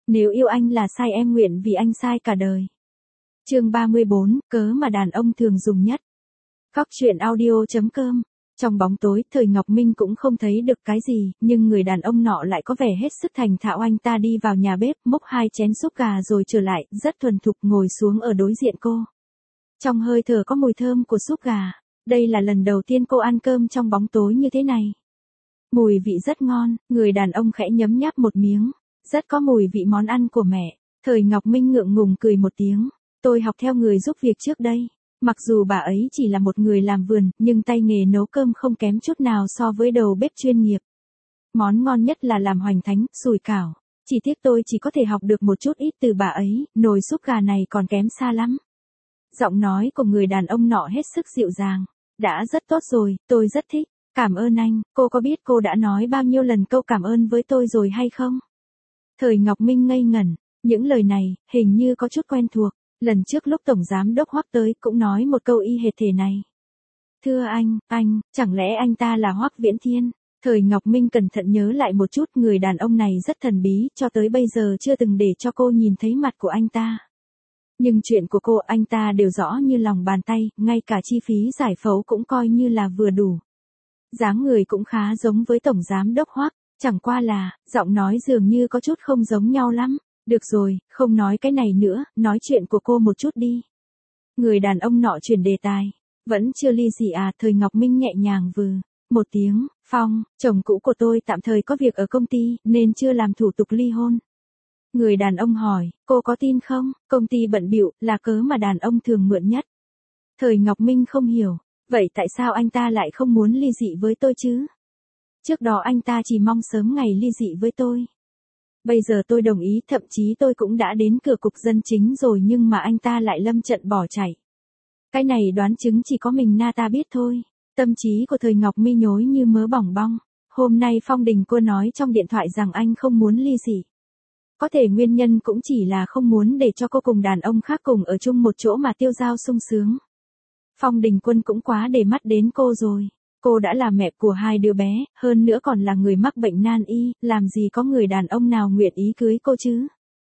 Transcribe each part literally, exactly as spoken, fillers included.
Nếu yêu anh là sai em nguyện vì anh sai cả đời. Chương ba mươi bốn, cớ mà đàn ông thường dùng nhất. Góc truyện audio.com. Trong bóng tối, Thời Ngọc Minh cũng không thấy được cái gì, nhưng người đàn ông nọ lại có vẻ hết sức thành thạo. Anh ta đi vào nhà bếp, múc hai chén súp gà rồi trở lại, rất thuần thục ngồi xuống ở đối diện cô. Trong hơi thở có mùi thơm của súp gà. Đây là lần đầu tiên cô ăn cơm trong bóng tối như thế này. Mùi vị rất ngon, người đàn ông khẽ nhấm nháp một miếng. Rất có mùi vị món ăn của mẹ. Thời Ngọc Minh ngượng ngùng cười một tiếng. Tôi học theo người giúp việc trước đây. Mặc dù bà ấy chỉ là một người làm vườn, nhưng tay nghề nấu cơm không kém chút nào so với đầu bếp chuyên nghiệp. Món ngon nhất là làm hoành thánh, sủi cảo. Chỉ tiếc tôi chỉ có thể học được một chút ít từ bà ấy, nồi súp gà này còn kém xa lắm. Giọng nói của người đàn ông nọ hết sức dịu dàng. Đã rất tốt rồi, tôi rất thích. Cảm ơn anh, cô có biết cô đã nói bao nhiêu lần câu cảm ơn với tôi rồi hay không? Thời Ngọc Minh ngây ngẩn, những lời này, hình như có chút quen thuộc. Lần trước lúc Tổng Giám Đốc Hoắc tới cũng nói một câu y hệt thể này. Thưa anh, anh, chẳng lẽ anh ta là Hoắc Viễn Thiên? Thời Ngọc Minh cẩn thận nhớ lại một chút, người đàn ông này rất thần bí, cho tới bây giờ chưa từng để cho cô nhìn thấy mặt của anh ta. Nhưng chuyện của cô anh ta đều rõ như lòng bàn tay, ngay cả chi phí giải phẫu cũng coi như là vừa đủ. Dáng người cũng khá giống với Tổng Giám Đốc Hoắc, chẳng qua là, giọng nói dường như có chút không giống nhau lắm. Được rồi, không nói cái này nữa, nói chuyện của cô một chút đi. Người đàn ông nọ chuyển đề tài. Vẫn chưa ly dị à? Thời Ngọc Minh nhẹ nhàng vừ một tiếng. Phong, chồng cũ của tôi tạm thời có việc ở công ty, nên chưa làm thủ tục ly hôn. Người đàn ông hỏi, cô có tin không? Công ty bận bịu là cớ mà đàn ông thường mượn nhất. Thời Ngọc Minh không hiểu. Vậy tại sao anh ta lại không muốn ly dị với tôi chứ? Trước đó anh ta chỉ mong sớm ngày ly dị với tôi. Bây giờ tôi đồng ý, thậm chí tôi cũng đã đến cửa cục dân chính rồi, nhưng mà anh ta lại lâm trận bỏ chạy. Cái này đoán chứng chỉ có mình na ta biết thôi. Tâm trí của Thời Ngọc Mi nhối như mớ bỏng bong. Hôm nay Phong Đình Quân nói trong điện thoại rằng anh không muốn ly dị. Có thể nguyên nhân cũng chỉ là không muốn để cho cô cùng đàn ông khác cùng ở chung một chỗ mà tiêu dao sung sướng. Phong Đình Quân cũng quá để mắt đến cô rồi. Cô đã là mẹ của hai đứa bé, hơn nữa còn là người mắc bệnh nan y, làm gì có người đàn ông nào nguyện ý cưới cô chứ?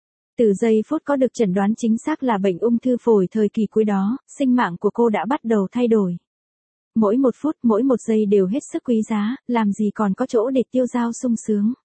Từ giây phút có được chẩn đoán chính xác là bệnh ung thư phổi thời kỳ cuối đó, sinh mạng của cô đã bắt đầu thay đổi. Mỗi một phút, mỗi một giây đều hết sức quý giá, làm gì còn có chỗ để tiêu dao sung sướng.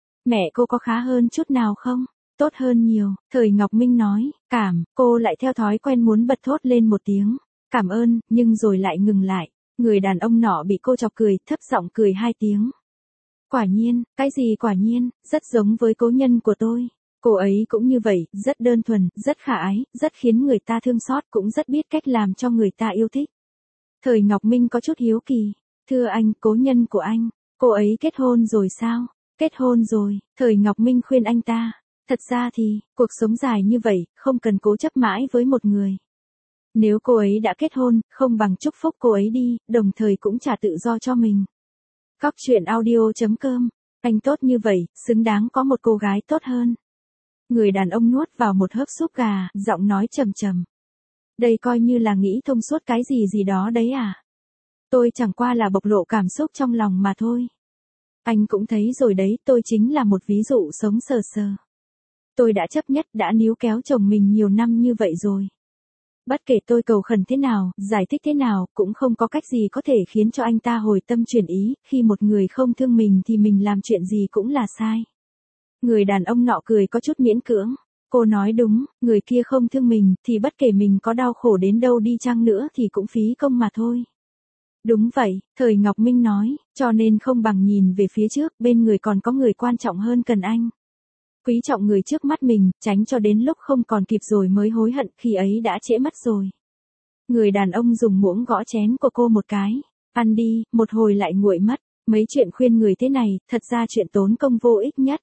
Mẹ cô có khá hơn chút nào không? Tốt hơn nhiều, Thời Ngọc Minh nói. Cảm, cô lại theo thói quen muốn bật thốt lên một tiếng. Cảm ơn, nhưng rồi lại ngừng lại. Người đàn ông nọ bị cô chọc cười, thấp giọng cười hai tiếng. Quả nhiên, cái gì quả nhiên, rất giống với cố nhân của tôi. Cô ấy cũng như vậy, rất đơn thuần, rất khả ái, rất khiến người ta thương xót, cũng rất biết cách làm cho người ta yêu thích. Thời Ngọc Minh có chút hiếu kỳ. Thưa anh, cố nhân của anh, cô ấy kết hôn rồi sao? Kết hôn rồi, Thời Ngọc Minh khuyên anh ta. Thật ra thì, cuộc sống dài như vậy, không cần cố chấp mãi với một người. Nếu cô ấy đã kết hôn, không bằng chúc phúc cô ấy đi, đồng thời cũng trả tự do cho mình. Góc truyện audio.com. Anh tốt như vậy, xứng đáng có một cô gái tốt hơn. Người đàn ông nuốt vào một hớp súp gà, giọng nói trầm trầm. Đây coi như là nghĩ thông suốt cái gì gì đó đấy à? Tôi chẳng qua là bộc lộ cảm xúc trong lòng mà thôi. Anh cũng thấy rồi đấy, tôi chính là một ví dụ sống sờ sờ. Tôi đã chấp nhất, đã níu kéo chồng mình nhiều năm như vậy rồi. Bất kể tôi cầu khẩn thế nào, giải thích thế nào, cũng không có cách gì có thể khiến cho anh ta hồi tâm chuyển ý, khi một người không thương mình thì mình làm chuyện gì cũng là sai. Người đàn ông nọ cười có chút miễn cưỡng. Cô nói đúng, người kia không thương mình, thì bất kể mình có đau khổ đến đâu đi chăng nữa thì cũng phí công mà thôi. Đúng vậy, Thời Ngọc Minh nói, cho nên không bằng nhìn về phía trước, bên người còn có người quan trọng hơn cần anh. Quý trọng người trước mắt mình, tránh cho đến lúc không còn kịp rồi mới hối hận, khi ấy đã trễ mất rồi. Người đàn ông dùng muỗng gõ chén của cô một cái. Ăn đi, một hồi lại nguội mất. Mấy chuyện khuyên người thế này, thật ra chuyện tốn công vô ích nhất.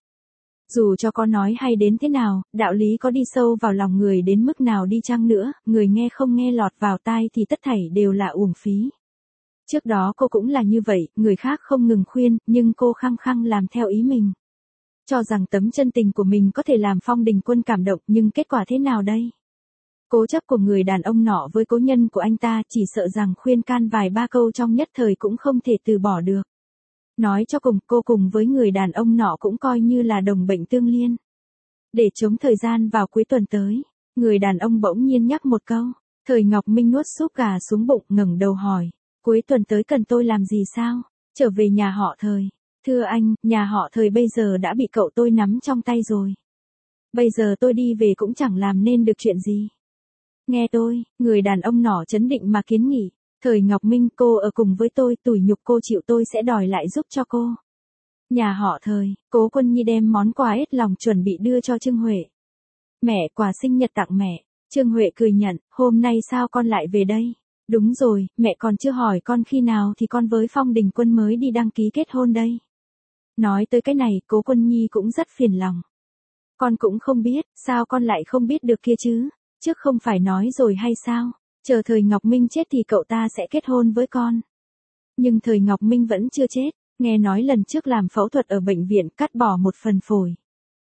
Dù cho có nói hay đến thế nào, đạo lý có đi sâu vào lòng người đến mức nào đi chăng nữa, người nghe không nghe lọt vào tai thì tất thảy đều là uổng phí. Trước đó cô cũng là như vậy, người khác không ngừng khuyên, nhưng cô khăng khăng làm theo ý mình. Cho rằng tấm chân tình của mình có thể làm Phong Đình Quân cảm động, nhưng kết quả thế nào đây? Cố chấp của người đàn ông nọ với cố nhân của anh ta, chỉ sợ rằng khuyên can vài ba câu trong nhất thời cũng không thể từ bỏ được. Nói cho cùng, cô cùng với người đàn ông nọ cũng coi như là đồng bệnh tương liên. để chống thời gian vào cuối tuần tới. Người đàn ông bỗng nhiên nhắc một câu. Thời Ngọc Minh nuốt súp gà xuống bụng, ngẩng đầu hỏi. Cuối tuần tới cần tôi làm gì sao? Trở về nhà họ Thời. Thưa anh, nhà họ Thời bây giờ đã bị cậu tôi nắm trong tay rồi. Bây giờ tôi đi về cũng chẳng làm nên được chuyện gì. Nghe tôi, người đàn ông nọ trấn định mà kiến nghị. Thời Ngọc Minh, cô ở cùng với tôi, tủi nhục cô chịu tôi sẽ đòi lại giúp cho cô. Nhà họ Thời, Cố Quân Nhi đem món quà hết lòng chuẩn bị đưa cho Trương Huệ. Mẹ, quà sinh nhật tặng mẹ. Trương Huệ cười nhận, hôm nay sao con lại về đây? Đúng rồi, mẹ còn chưa hỏi con khi nào thì con với Phong Đình Quân mới đi đăng ký kết hôn đây. Nói tới cái này, Cố Quân Nhi cũng rất phiền lòng. Con cũng không biết, sao con lại không biết được kia chứ? Trước không phải nói rồi hay sao? Chờ Thời Ngọc Minh chết thì cậu ta sẽ kết hôn với con. Nhưng Thời Ngọc Minh vẫn chưa chết, nghe nói lần trước làm phẫu thuật ở bệnh viện cắt bỏ một phần phổi.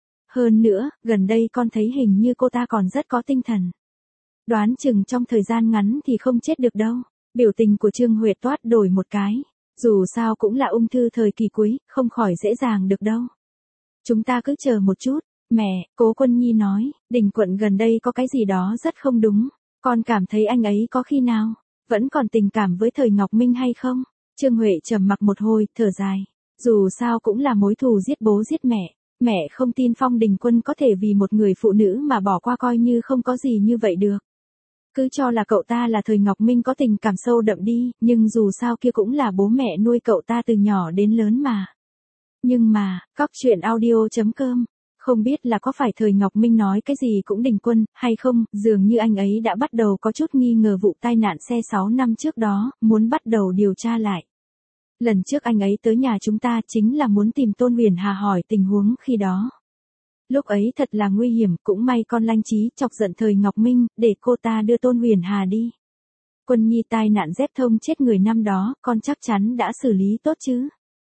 Hơn nữa, gần đây con thấy hình như cô ta còn rất có tinh thần. Đoán chừng trong thời gian ngắn thì không chết được đâu. Biểu tình của Trương Huệ toát đổi một cái. Dù sao cũng là ung thư thời kỳ cuối, không khỏi dễ dàng được đâu. Chúng ta cứ chờ một chút. Mẹ, Cố Quân Nhi nói, Đình Quận gần đây có cái gì đó rất không đúng. Con cảm thấy anh ấy có khi nào vẫn còn tình cảm với Thời Ngọc Minh hay không? Trương Huệ trầm mặc một hồi, thở dài. Dù sao cũng là mối thù giết bố giết mẹ. Mẹ không tin Phong Đình Quân có thể vì một người phụ nữ mà bỏ qua coi như không có gì như vậy được. Cứ cho là cậu ta là Thời Ngọc Minh có tình cảm sâu đậm đi, nhưng dù sao kia cũng là bố mẹ nuôi cậu ta từ nhỏ đến lớn mà. Nhưng mà, cóc truyện audio chấm com, không biết là có phải Thời Ngọc Minh nói cái gì cũng Đình Quân, hay không, dường như anh ấy đã bắt đầu có chút nghi ngờ vụ tai nạn xe sáu năm trước đó, muốn bắt đầu điều tra lại. Lần trước anh ấy tới nhà chúng ta chính là muốn tìm Tôn Huyền Hà hỏi tình huống khi đó. Lúc ấy thật là nguy hiểm, cũng may con Lanh Trí chọc giận Thời Ngọc Minh, để cô ta đưa Tôn Huyền Hà đi. Quân Nhi tai nạn dép thông chết người năm đó, con chắc chắn đã xử lý tốt chứ?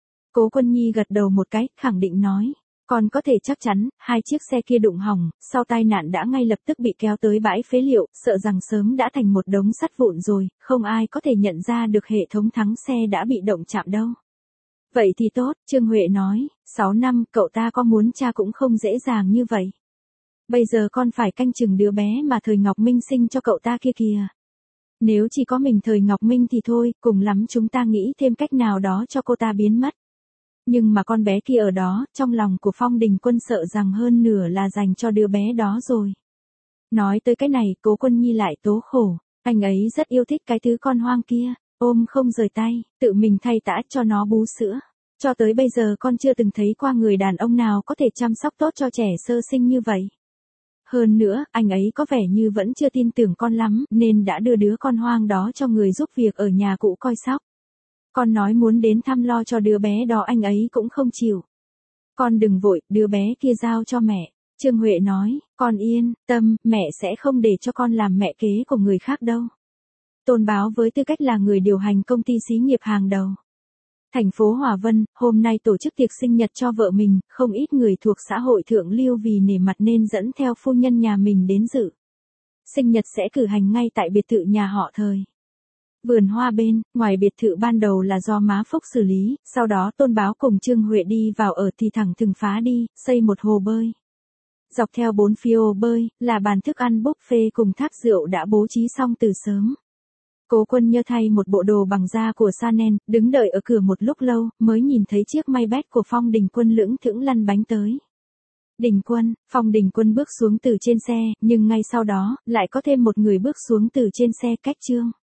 Cố Quân Nhi gật đầu một cái, khẳng định nói. Con có thể chắc chắn, hai chiếc xe kia đụng hỏng, sau tai nạn đã ngay lập tức bị kéo tới bãi phế liệu, sợ rằng sớm đã thành một đống sắt vụn rồi, không ai có thể nhận ra được hệ thống thắng xe đã bị động chạm đâu. Vậy thì tốt, Trương Huệ nói, sáu năm, cậu ta có muốn cha cũng không dễ dàng như vậy. Bây giờ con phải canh chừng đứa bé mà Thời Ngọc Minh sinh cho cậu ta kia kìa. Nếu chỉ có mình Thời Ngọc Minh thì thôi, cùng lắm chúng ta nghĩ thêm cách nào đó cho cô ta biến mất. Nhưng mà con bé kia ở đó, trong lòng của Phong Đình Quân sợ rằng hơn nửa là dành cho đứa bé đó rồi. Nói tới cái này, Cố Quân Nhi lại tố khổ, anh ấy rất yêu thích cái thứ con hoang kia, ôm không rời tay, tự mình thay tã cho nó bú sữa. Cho tới bây giờ con chưa từng thấy qua người đàn ông nào có thể chăm sóc tốt cho trẻ sơ sinh như vậy. Hơn nữa, anh ấy có vẻ như vẫn chưa tin tưởng con lắm, nên đã đưa đứa con hoang đó cho người giúp việc ở nhà cũ coi sóc. Con nói muốn đến thăm lo cho đứa bé đó anh ấy cũng không chịu. Con đừng vội, đứa bé kia giao cho mẹ. Trương Huệ nói, con yên tâm, mẹ sẽ không để cho con làm mẹ kế của người khác đâu. Tôn Báo với tư cách là người điều hành công ty xí nghiệp hàng đầu thành phố Hòa Vân, hôm nay tổ chức tiệc sinh nhật cho vợ mình, không ít người thuộc xã hội thượng lưu vì nể mặt nên dẫn theo phu nhân nhà mình đến dự. Sinh nhật sẽ cử hành ngay tại biệt thự nhà họ Thời. Vườn hoa bên, ngoài biệt thự ban đầu là do má Phúc xử lý, sau đó Tôn Báo cùng Trương Huệ đi vào ở thì thẳng thừng phá đi, xây một hồ bơi. Dọc theo bốn phía hồ bơi, là bàn thức ăn buffet cùng thác rượu đã bố trí xong từ sớm. Cố Quân Nhơ thay một bộ đồ bằng da của Chanel, đứng đợi ở cửa một lúc lâu, mới nhìn thấy chiếc Maybach của Phong Đình Quân lững thững lăn bánh tới. Đình Quân, Phong Đình Quân bước xuống từ trên xe, nhưng ngay sau đó, lại có thêm một người bước xuống từ trên xe cách Trương